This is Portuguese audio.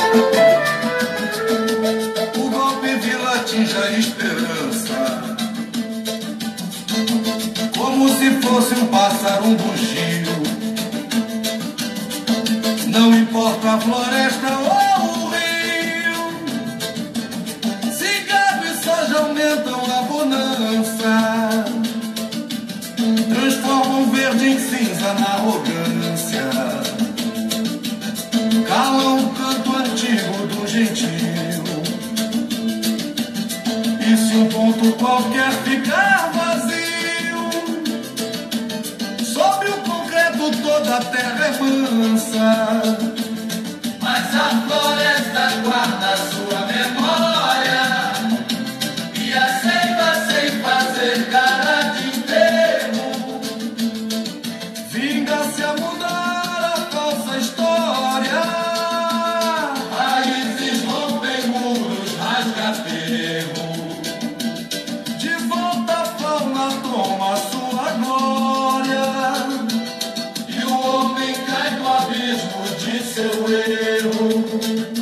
O golpe vil atinge a esperança, como se fosse um pássaro, um bugio. Não importa a floresta ou o rio, cigarro e soja aumentam a bonança, transformam verde em cinza na arrogância, calam o canto antigo do gentil. E se um ponto qualquer ficar vazio, sobre o concreto toda a terra é mansa, mas a floresta guarda sua memória e a seiva sem fazer cara de enterro vinga-se a mudar a falsa história. Raízes rompem muros, rasga perro, de volta a fauna toma sua glória, e o homem cai no abismo de seu erro.